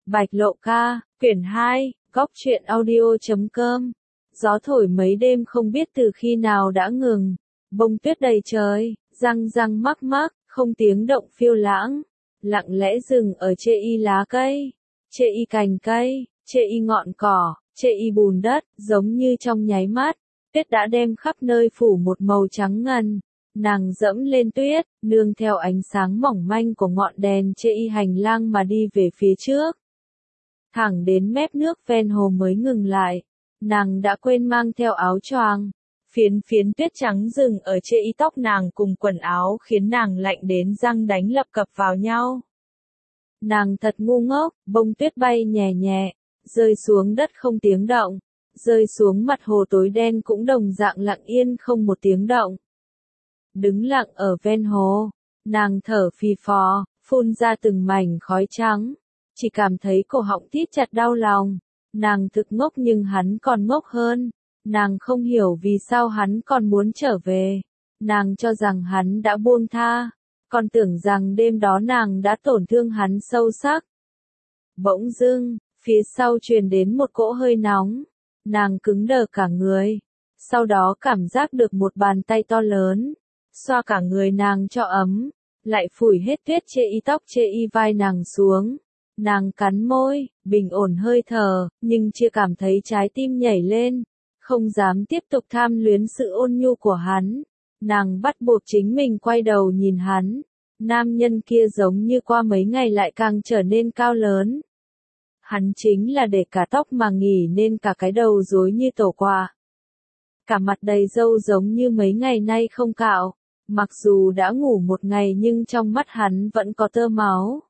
Bạch Lộ ca, quyển 2, góc truyện audio.com. Gió thổi mấy đêm không biết từ khi nào đã ngừng, bông tuyết đầy trời, răng răng mắc mắc, không tiếng động phiêu lãng, lặng lẽ dừng ở chê y lá cây, chê y cành cây, chê y ngọn cỏ, chê y bùn đất, giống như trong nháy mắt, tuyết đã đem khắp nơi phủ một màu trắng ngần. Nàng dẫm lên tuyết, nương theo ánh sáng mỏng manh của ngọn đèn chê y hành lang mà đi về phía trước. Thẳng đến mép nước ven hồ mới ngừng lại, nàng đã quên mang theo áo choàng. Phiến phiến tuyết trắng rừng ở chê y tóc nàng cùng quần áo khiến nàng lạnh đến răng đánh lập cập vào nhau. Nàng thật ngu ngốc, bông tuyết bay nhẹ nhẹ, rơi xuống đất không tiếng động, rơi xuống mặt hồ tối đen cũng đồng dạng lặng yên không một tiếng động. Đứng lặng ở ven hồ, nàng thở phì phò, phun ra từng mảnh khói trắng, chỉ cảm thấy cổ họng thít chặt đau lòng. Nàng thực ngốc nhưng hắn còn ngốc hơn, nàng không hiểu vì sao hắn còn muốn trở về. Nàng cho rằng hắn đã buông tha, còn tưởng rằng đêm đó nàng đã tổn thương hắn sâu sắc. Bỗng dưng, phía sau truyền đến một cỗ hơi nóng, nàng cứng đờ cả người, sau đó cảm giác được một bàn tay to lớn xoa cả người nàng cho ấm, lại phủi hết tuyết chê y tóc chê y vai nàng xuống. Nàng cắn môi, bình ổn hơi thở, nhưng chưa cảm thấy trái tim nhảy lên, không dám tiếp tục tham luyến sự ôn nhu của hắn. Nàng bắt buộc chính mình quay đầu nhìn hắn. Nam nhân kia giống như qua mấy ngày lại càng trở nên cao lớn. Hắn chính là để cả tóc mà nghỉ nên cả cái đầu rối như tổ quạ. Cả mặt đầy râu giống như mấy ngày nay không cạo. Mặc dù đã ngủ một ngày nhưng trong mắt hắn vẫn có tơ máu.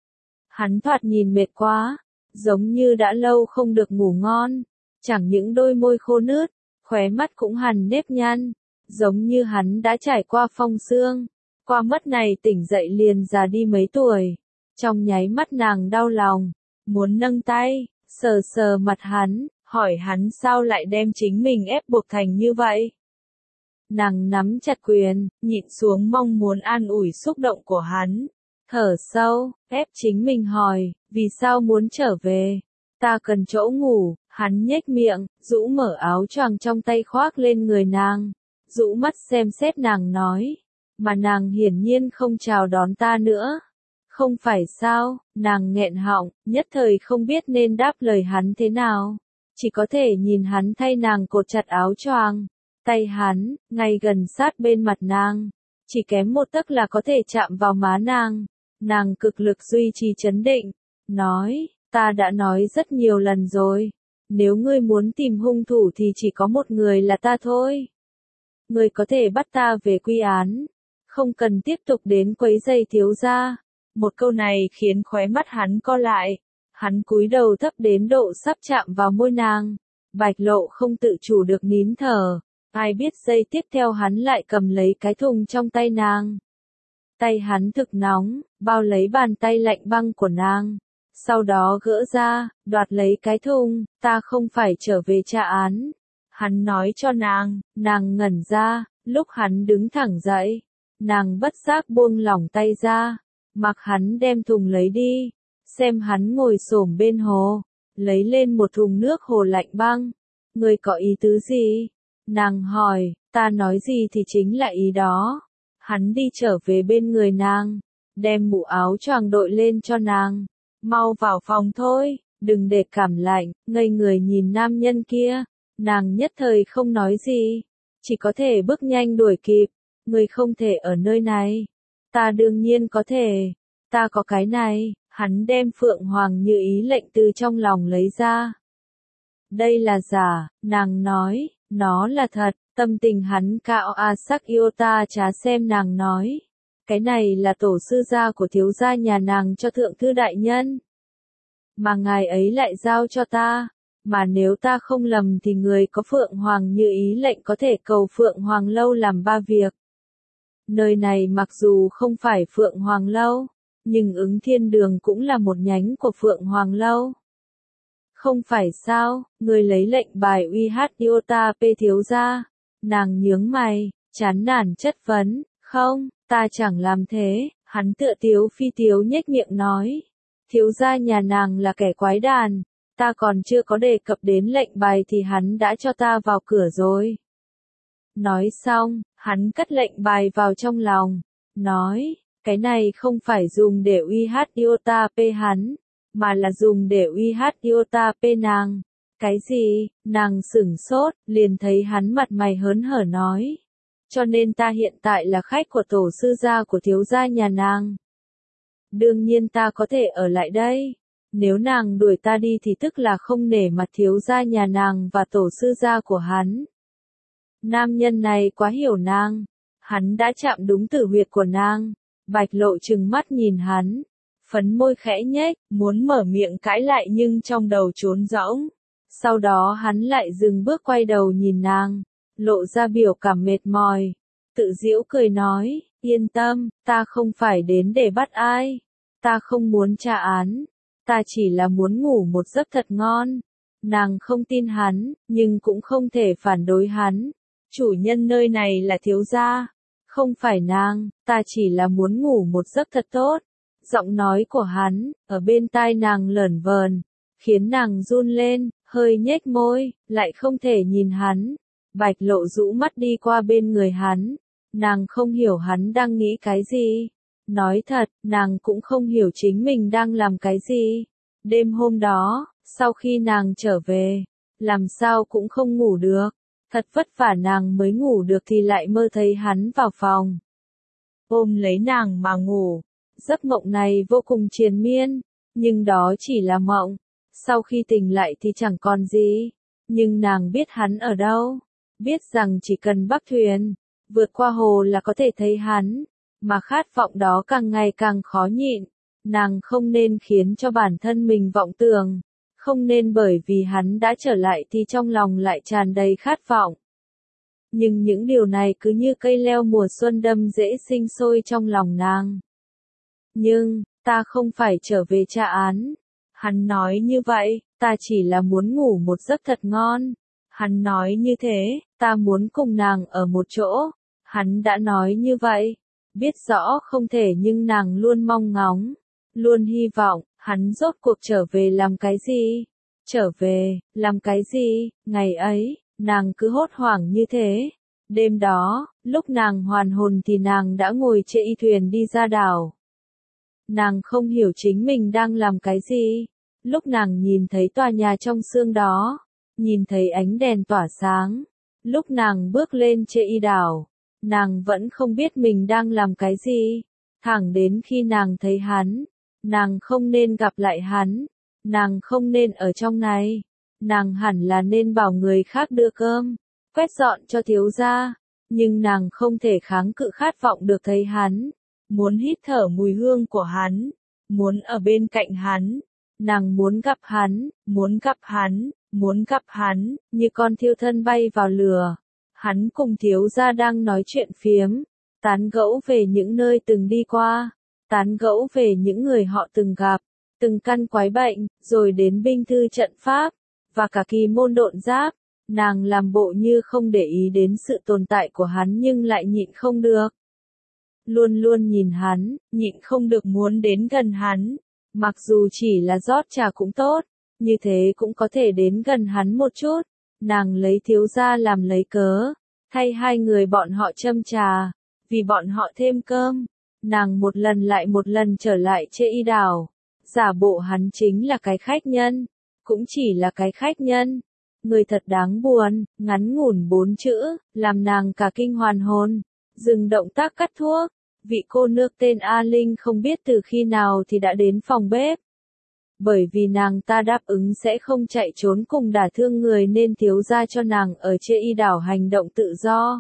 Hắn thoạt nhìn mệt quá, giống như đã lâu không được ngủ ngon. Chẳng những đôi môi khô nứt, khóe mắt cũng hằn nếp nhăn, giống như hắn đã trải qua phong sương. Qua mất này tỉnh dậy liền già đi mấy tuổi. Trong nháy mắt nàng đau lòng, muốn nâng tay, sờ sờ mặt hắn, hỏi hắn sao lại đem chính mình ép buộc thành như vậy. Nàng nắm chặt quyền, nhịn xuống mong muốn an ủi xúc động của hắn. Thở sâu, ép chính mình hỏi, vì sao muốn trở về? Ta cần chỗ ngủ. Hắn nhếch miệng, rũ mở áo choàng trong tay khoác lên người nàng, rũ mắt xem xét nàng nói, mà nàng hiển nhiên không chào đón ta nữa. Không phải sao? Nàng nghẹn họng, nhất thời không biết nên đáp lời hắn thế nào, chỉ có thể nhìn hắn thay nàng cột chặt áo choàng. Tay hắn, ngay gần sát bên mặt nàng, chỉ kém một tấc là có thể chạm vào má nàng. Nàng cực lực duy trì trấn định, nói, ta đã nói rất nhiều lần rồi, nếu ngươi muốn tìm hung thủ thì chỉ có một người là ta thôi. Ngươi có thể bắt ta về quy án, không cần tiếp tục đến quấy rầy thiếu gia. Một câu này khiến khóe mắt hắn co lại, hắn cúi đầu thấp đến độ sắp chạm vào môi nàng. Bạch Lộ không tự chủ được nín thở. Ai biết giây tiếp theo hắn lại cầm lấy cái thùng trong tay nàng. Tay hắn thực nóng, bao lấy bàn tay lạnh băng của nàng. Sau đó gỡ ra, đoạt lấy cái thùng, ta không phải trở về tra án. Hắn nói cho nàng ngẩn ra, lúc hắn đứng thẳng dậy. Nàng bất giác buông lỏng tay ra, mặc hắn đem thùng lấy đi. Xem hắn ngồi xổm bên hồ, lấy lên một thùng nước hồ lạnh băng. Ngươi có ý tứ gì? Nàng hỏi, ta nói gì thì chính là ý đó. Hắn đi trở về bên người nàng, đem mũ áo choàng đội lên cho nàng. Mau vào phòng thôi, đừng để cảm lạnh. Ngây người nhìn nam nhân kia, nàng nhất thời không nói gì, chỉ có thể bước nhanh đuổi kịp. Ngươi không thể ở nơi này. Ta đương nhiên có thể, ta có cái này. Hắn đem Phượng Hoàng Như Ý lệnh từ trong lòng lấy ra. Đây là giả, nàng nói, nó là thật. Tâm tình hắn cao sắc yêu ta chả xem nàng nói. Cái này là tổ sư gia của thiếu gia nhà nàng cho thượng thư đại nhân. Mà ngài ấy lại giao cho ta. Mà nếu ta không lầm thì người có Phượng Hoàng Như Ý lệnh có thể cầu Phượng Hoàng Lâu làm 3 việc. Nơi này mặc dù không phải Phượng Hoàng Lâu, nhưng Ứng Thiên Đường cũng là một nhánh của Phượng Hoàng Lâu. Không phải sao, người lấy lệnh bài uy hát Iota P thiếu gia. Nàng nhướng mày, chán nản chất vấn, không, ta chẳng làm thế. Hắn tựa tiếu phi tiếu nhếch miệng nói, thiếu gia nhà nàng là kẻ quái đản, ta còn chưa có đề cập đến lệnh bài thì hắn đã cho ta vào cửa rồi. Nói xong, hắn cất lệnh bài vào trong lòng, nói, cái này không phải dùng để uy hát iota p hắn, mà là dùng để uy hát iota p nàng. Cái gì? Nàng sửng sốt, liền thấy hắn mặt mày hớn hở nói. Cho nên ta hiện tại là khách của tổ sư gia của thiếu gia nhà nàng. Đương nhiên ta có thể ở lại đây. Nếu nàng đuổi ta đi thì tức là không nể mặt thiếu gia nhà nàng và tổ sư gia của hắn. Nam nhân này quá hiểu nàng. Hắn đã chạm đúng tử huyệt của nàng. Bạch Lộ trừng mắt nhìn hắn. Phấn môi khẽ nhếch, muốn mở miệng cãi lại nhưng trong đầu trống rỗng. Sau đó hắn lại dừng bước quay đầu nhìn nàng, lộ ra biểu cảm mệt mỏi. Tự giễu cười nói, yên tâm, ta không phải đến để bắt ai. Ta không muốn tra án. Ta chỉ là muốn ngủ một giấc thật ngon. Nàng không tin hắn, nhưng cũng không thể phản đối hắn. Chủ nhân nơi này là thiếu gia. Không phải nàng, ta chỉ là muốn ngủ một giấc thật tốt. Giọng nói của hắn, ở bên tai nàng lởn vởn, khiến nàng run lên, hơi nhếch môi, lại không thể nhìn hắn. Bạch Lộ rũ mắt đi qua bên người hắn. Nàng không hiểu hắn đang nghĩ cái gì. Nói thật, nàng cũng không hiểu chính mình đang làm cái gì. Đêm hôm đó, sau khi nàng trở về, làm sao cũng không ngủ được. Thật vất vả nàng mới ngủ được thì lại mơ thấy hắn vào phòng. Ôm lấy nàng mà ngủ. Giấc mộng này vô cùng triền miên, nhưng đó chỉ là mộng. Sau khi tỉnh lại thì chẳng còn gì. Nhưng nàng biết hắn ở đâu. Biết rằng chỉ cần bắc thuyền, vượt qua hồ là có thể thấy hắn. Mà khát vọng đó càng ngày càng khó nhịn. Nàng không nên khiến cho bản thân mình vọng tưởng. Không nên bởi vì hắn đã trở lại thì trong lòng lại tràn đầy khát vọng. Nhưng những điều này cứ như cây leo mùa xuân đâm dễ sinh sôi trong lòng nàng. Nhưng, ta không phải trở về tra án. Hắn nói như vậy, ta chỉ là muốn ngủ một giấc thật ngon. Hắn nói như thế, ta muốn cùng nàng ở một chỗ. Hắn đã nói như vậy. Biết rõ không thể nhưng nàng luôn mong ngóng. Luôn hy vọng, hắn rốt cuộc trở về làm cái gì? Trở về, làm cái gì? Ngày ấy, nàng cứ hốt hoảng như thế. Đêm đó, lúc nàng hoàn hồn thì nàng đã ngồi trên y thuyền đi ra đảo. Nàng không hiểu chính mình đang làm cái gì. Lúc nàng nhìn thấy tòa nhà trong sương đó, nhìn thấy ánh đèn tỏa sáng. Lúc nàng bước lên trên y đảo, nàng vẫn không biết mình đang làm cái gì. Thẳng đến khi nàng thấy hắn, nàng không nên gặp lại hắn. Nàng không nên ở trong này. Nàng hẳn là nên bảo người khác đưa cơm, quét dọn cho thiếu gia. Nhưng nàng không thể kháng cự khát vọng được thấy hắn. Muốn hít thở mùi hương của hắn. Muốn ở bên cạnh hắn. Nàng muốn gặp hắn, muốn gặp hắn, muốn gặp hắn, như con thiêu thân bay vào lửa. Hắn cùng thiếu gia đang nói chuyện phiếm, tán gẫu về những nơi từng đi qua, tán gẫu về những người họ từng gặp, từng căn quái bệnh, rồi đến binh thư trận pháp, và cả kỳ môn độn giáp. Nàng làm bộ như không để ý đến sự tồn tại của hắn nhưng lại nhịn không được. Luôn luôn nhìn hắn, nhịn không được muốn đến gần hắn. Mặc dù chỉ là rót trà cũng tốt, như thế cũng có thể đến gần hắn một chút. Nàng lấy thiếu gia làm lấy cớ, thay hai người bọn họ châm trà, vì bọn họ thêm cơm. Nàng một lần lại một lần trở lại trên y đảo, giả bộ hắn chính là cái khách nhân, cũng chỉ là cái khách nhân. Người thật đáng buồn, ngắn ngủn 4 chữ, làm nàng cả kinh hoàn hồn. Dừng động tác cắt thuốc. Vị cô nương tên A Linh không biết từ khi nào thì đã đến phòng bếp. Bởi vì nàng ta đáp ứng sẽ không chạy trốn cùng đả thương người nên thiếu gia cho nàng ở trên y đảo hành động tự do.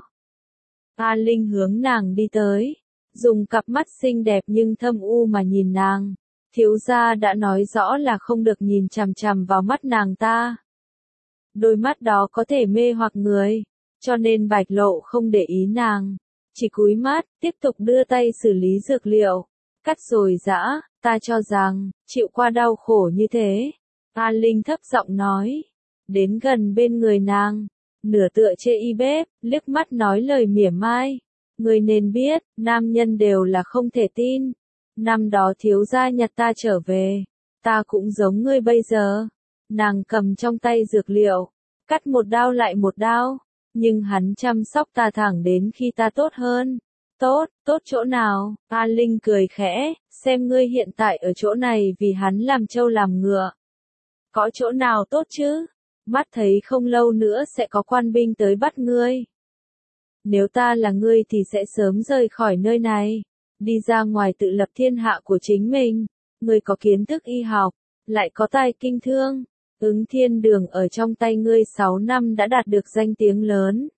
A Linh hướng nàng đi tới, dùng cặp mắt xinh đẹp nhưng thâm u mà nhìn nàng. Thiếu gia đã nói rõ là không được nhìn chằm chằm vào mắt nàng ta. Đôi mắt đó có thể mê hoặc người, cho nên Bạch Lộ không để ý nàng. Chỉ cúi mắt, tiếp tục đưa tay xử lý dược liệu. Cắt rồi giã, ta cho rằng, chịu qua đau khổ như thế. A Linh thấp giọng nói. Đến gần bên người nàng, nửa tựa trên y bếp, liếc mắt nói lời mỉa mai. Người nên biết, nam nhân đều là không thể tin. Năm đó thiếu gia nhặt ta trở về, Ta cũng giống ngươi bây giờ. Nàng cầm trong tay dược liệu, cắt một đao lại một đao, nhưng hắn chăm sóc ta thẳng đến khi ta tốt hơn. Tốt, tốt chỗ nào? A Linh cười khẽ, xem ngươi hiện tại ở chỗ này vì hắn làm trâu làm ngựa. Có chỗ nào tốt chứ? Mắt thấy không lâu nữa sẽ có quan binh tới bắt ngươi. Nếu ta là ngươi thì sẽ sớm rời khỏi nơi này, đi ra ngoài tự lập thiên hạ của chính mình. Ngươi có kiến thức y học, lại có tài kinh thương. Ứng Thiên Đường ở trong tay ngươi 6 năm đã đạt được danh tiếng lớn.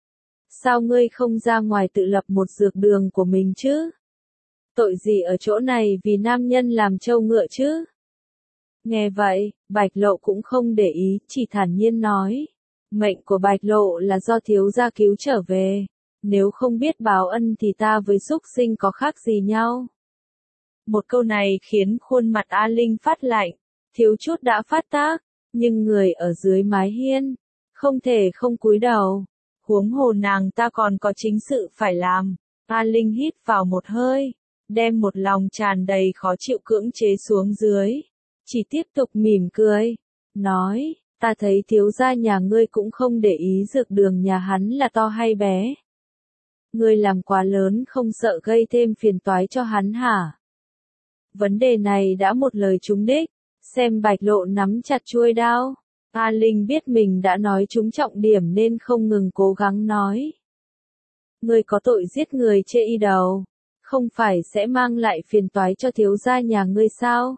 Sao ngươi không ra ngoài tự lập một dược đường của mình chứ? Tội gì ở chỗ này vì nam nhân làm trâu ngựa chứ? Nghe vậy, Bạch Lộ cũng không để ý, chỉ thản nhiên nói. Mệnh của Bạch Lộ là do thiếu gia cứu trở về. Nếu không biết báo ân thì ta với súc sinh có khác gì nhau? Một câu này khiến khuôn mặt A Linh phát lạnh, thiếu chút đã phát tác, nhưng người ở dưới mái hiên, không thể không cúi đầu. Huống hồ nàng ta còn có chính sự phải làm. A Linh hít vào một hơi, đem một lòng tràn đầy khó chịu cưỡng chế xuống dưới. Chỉ tiếp tục mỉm cười, nói, ta thấy thiếu gia nhà ngươi cũng không để ý dược đường nhà hắn là to hay bé. Ngươi làm quá lớn không sợ gây thêm phiền toái cho hắn hả? Vấn đề này đã một lời trúng đích, xem Bạch Lộ nắm chặt chuôi đao. A Linh biết mình đã nói trúng trọng điểm nên không ngừng cố gắng nói. Ngươi có tội giết người chê y đầu, không phải sẽ mang lại phiền toái cho thiếu gia nhà ngươi sao?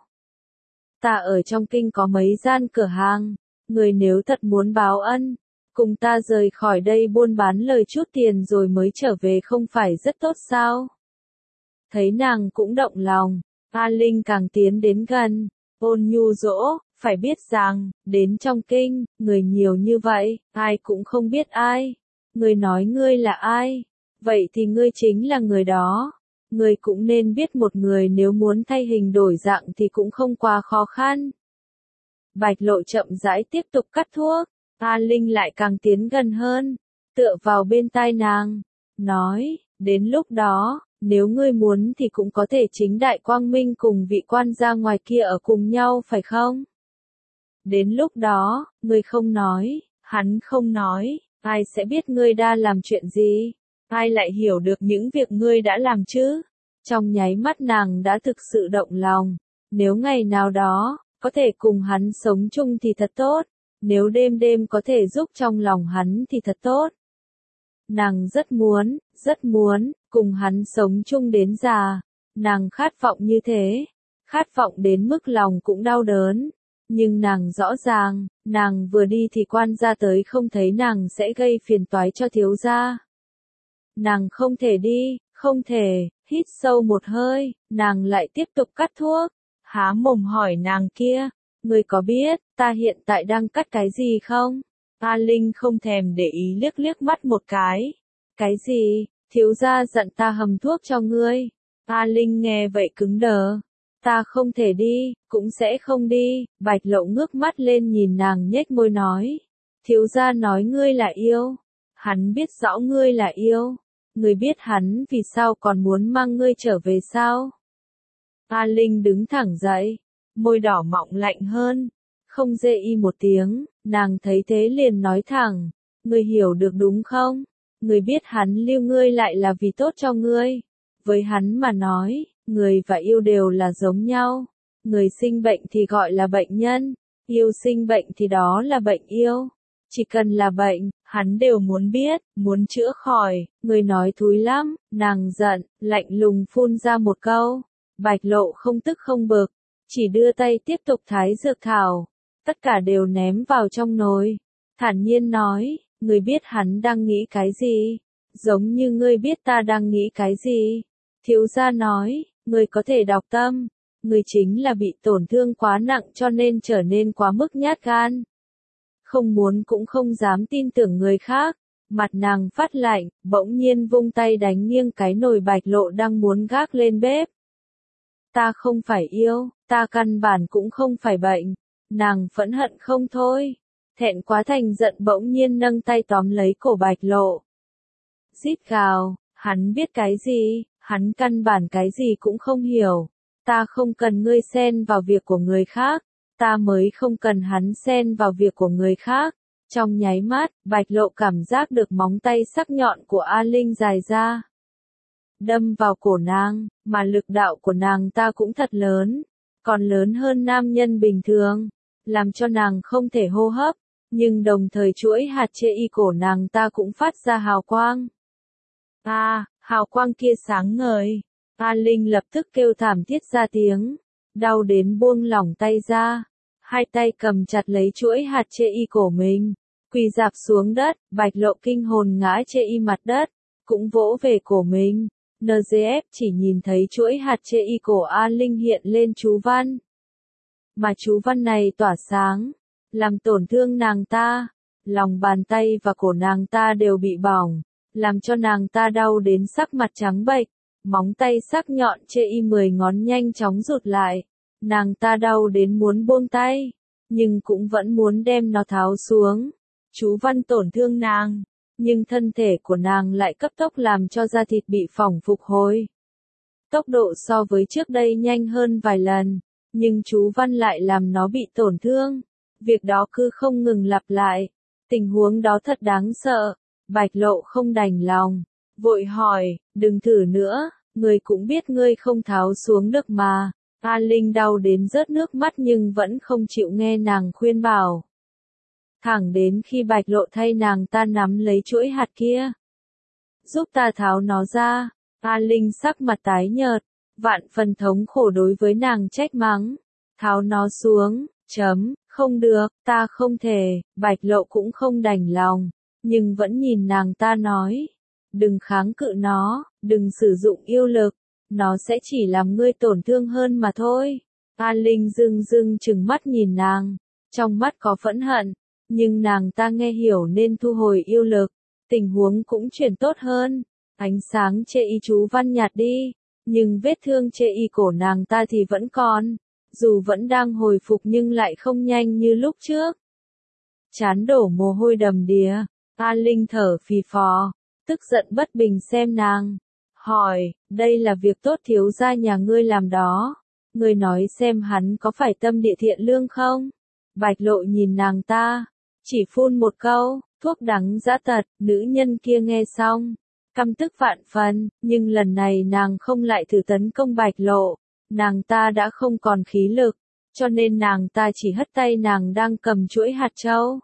Ta ở trong kinh có mấy gian cửa hàng, ngươi nếu thật muốn báo ân, cùng ta rời khỏi đây buôn bán lời chút tiền rồi mới trở về không phải rất tốt sao? Thấy nàng cũng động lòng, A Linh càng tiến đến gần, ôn nhu dỗ, phải biết rằng, đến trong kinh, người nhiều như vậy, ai cũng không biết ai. Ngươi nói ngươi là ai? Vậy thì ngươi chính là người đó. Ngươi cũng nên biết một người nếu muốn thay hình đổi dạng thì cũng không quá khó khăn. Bạch Lộ chậm rãi tiếp tục cắt thuốc, A Linh lại càng tiến gần hơn, tựa vào bên tai nàng, nói, đến lúc đó, nếu ngươi muốn thì cũng có thể chính đại quang minh cùng vị quan gia ngoài kia ở cùng nhau phải không? Đến lúc đó, ngươi không nói, hắn không nói, ai sẽ biết ngươi đã làm chuyện gì? Ai lại hiểu được những việc ngươi đã làm chứ? Trong nháy mắt nàng đã thực sự động lòng. Nếu ngày nào đó, có thể cùng hắn sống chung thì thật tốt. Nếu đêm đêm có thể giúp trong lòng hắn thì thật tốt. Nàng rất muốn, cùng hắn sống chung đến già. Nàng khát vọng như thế. Khát vọng đến mức lòng cũng đau đớn. Nhưng nàng rõ ràng, nàng vừa đi thì quan gia tới không thấy nàng sẽ gây phiền toái cho thiếu gia. Nàng không thể đi, không thể, hít sâu một hơi, nàng lại tiếp tục cắt thuốc. Há mồm hỏi nàng kia, ngươi có biết, ta hiện tại đang cắt cái gì không? A Linh không thèm để ý liếc liếc mắt một cái. Cái gì? Thiếu gia giận ta hầm thuốc cho ngươi. A Linh nghe vậy cứng đờ. Ta không thể đi, cũng sẽ không đi. Bạch Lộ ngước mắt lên nhìn nàng nhếch môi nói. Thiếu gia nói ngươi là yêu. Hắn biết rõ ngươi là yêu. Ngươi biết hắn vì sao còn muốn mang ngươi trở về sao? A Linh đứng thẳng dậy, môi đỏ mọng lạnh hơn, không dê y một tiếng, nàng thấy thế liền nói thẳng, ngươi hiểu được đúng không? Ngươi biết hắn lưu ngươi lại là vì tốt cho ngươi. Với hắn mà nói, người và yêu đều là giống nhau. Người sinh bệnh thì gọi là bệnh nhân, yêu sinh bệnh thì đó là bệnh yêu. Chỉ cần là bệnh, hắn đều muốn biết, muốn chữa khỏi. Người nói thúi lắm, nàng giận, lạnh lùng phun ra một câu. Bạch Lộ không tức không bực, chỉ đưa tay tiếp tục thái dược thảo. Tất cả đều ném vào trong nồi. Thản nhiên nói, ngươi biết hắn đang nghĩ cái gì? Giống như ngươi biết ta đang nghĩ cái gì? Thiếu gia nói, ngươi có thể đọc tâm. Ngươi chính là bị tổn thương quá nặng cho nên trở nên quá mức nhát gan. Không muốn cũng không dám tin tưởng người khác. Mặt nàng phát lạnh, bỗng nhiên vung tay đánh nghiêng cái nồi Bạch Lộ đang muốn gác lên bếp. Ta không phải yêu, ta căn bản cũng không phải bệnh. Nàng phẫn hận không thôi. Thẹn quá thành giận bỗng nhiên nâng tay tóm lấy cổ Bạch Lộ. Rít gào, hắn biết cái gì, hắn căn bản cái gì cũng không hiểu. Ta không cần ngươi xen vào việc của người khác, ta mới không cần hắn xen vào việc của người khác. Trong nháy mắt, Bạch Lộ cảm giác được móng tay sắc nhọn của A Linh dài ra, đâm vào cổ nàng, mà lực đạo của nàng ta cũng thật lớn, còn lớn hơn nam nhân bình thường, làm cho nàng không thể hô hấp, nhưng đồng thời chuỗi hạt chê y cổ nàng ta cũng phát ra hào quang. Hào quang kia sáng ngời. A Linh lập tức kêu thảm thiết ra tiếng, đau đến buông lỏng tay ra, hai tay cầm chặt lấy chuỗi hạt chê y cổ mình, quỳ rạp xuống đất. Bạch Lộ kinh hồn ngã chê y mặt đất, cũng vỗ về cổ mình. NGF chỉ nhìn thấy chuỗi hạt chê y cổ A Linh hiện lên chú văn, mà chú văn này tỏa sáng, làm tổn thương nàng ta, lòng bàn tay và cổ nàng ta đều bị bỏng, làm cho nàng ta đau đến sắc mặt trắng bệch. Móng tay sắc nhọn chê y 10 ngón nhanh chóng rụt lại, nàng ta đau đến muốn buông tay, nhưng cũng vẫn muốn đem nó tháo xuống. Chú văn tổn thương nàng, nhưng thân thể của nàng lại cấp tốc làm cho da thịt bị phỏng phục hồi. Tốc độ so với trước đây nhanh hơn vài lần, nhưng chú văn lại làm nó bị tổn thương. Việc đó cứ không ngừng lặp lại. Tình huống đó thật đáng sợ. Bạch Lộ không đành lòng, vội hỏi, đừng thử nữa, ngươi cũng biết ngươi không tháo xuống được mà. A Linh đau đến rớt nước mắt nhưng vẫn không chịu nghe nàng khuyên bảo. Thẳng đến khi Bạch Lộ thay nàng ta nắm lấy chuỗi hạt kia, giúp ta tháo nó ra. A Linh sắc mặt tái nhợt, vạn phần thống khổ đối với nàng trách mắng. Tháo nó xuống, không được, ta không thể. Bạch Lộ cũng không đành lòng, nhưng vẫn nhìn nàng ta nói, đừng kháng cự nó, đừng sử dụng yêu lực, nó sẽ chỉ làm ngươi tổn thương hơn mà thôi. A Linh dưng dưng trừng mắt nhìn nàng, trong mắt có phẫn hận, nhưng nàng ta nghe hiểu nên thu hồi yêu lực, tình huống cũng chuyển tốt hơn. Ánh sáng chê y chú văn nhạt đi, nhưng vết thương chê y cổ nàng ta thì vẫn còn, dù vẫn đang hồi phục nhưng lại không nhanh như lúc trước. Chán đổ mồ hôi đầm đìa, A Linh thở phì phò, tức giận bất bình xem nàng, hỏi, đây là việc tốt thiếu gia nhà ngươi làm đó, ngươi nói xem hắn có phải tâm địa thiện lương không? Bạch Lộ nhìn nàng ta, chỉ phun một câu, thuốc đắng dã tật. Nữ nhân kia nghe xong, căm tức vạn phần, nhưng lần này nàng không lại thử tấn công Bạch Lộ, nàng ta đã không còn khí lực, cho nên nàng ta chỉ hất tay nàng đang cầm chuỗi hạt châu.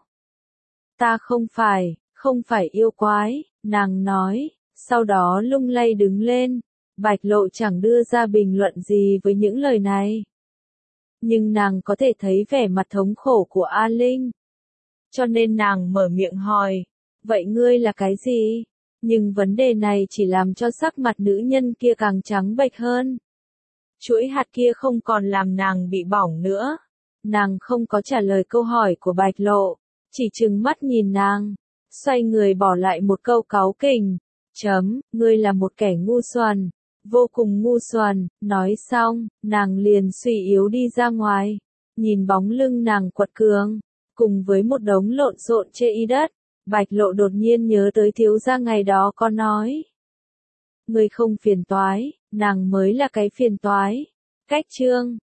Ta không phải yêu quái, nàng nói, sau đó lung lay đứng lên. Bạch Lộ chẳng đưa ra bình luận gì với những lời này, nhưng nàng có thể thấy vẻ mặt thống khổ của A Linh, cho nên nàng mở miệng hỏi, vậy ngươi là cái gì? Nhưng vấn đề này chỉ làm cho sắc mặt nữ nhân kia càng trắng bệch hơn. Chuỗi hạt kia không còn làm nàng bị bỏng nữa. Nàng không có trả lời câu hỏi của Bạch Lộ, chỉ trừng mắt nhìn nàng, xoay người bỏ lại một câu cáu kỉnh, ngươi là một kẻ ngu xuẩn, vô cùng ngu xuẩn. Nói xong, nàng liền suy yếu đi ra ngoài, nhìn bóng lưng nàng quật cường, cùng với một đống lộn xộn chê y đất. Bạch Lộ đột nhiên nhớ tới thiếu gia ngày đó có nói, ngươi không phiền toái, nàng mới là cái phiền toái. Cách chương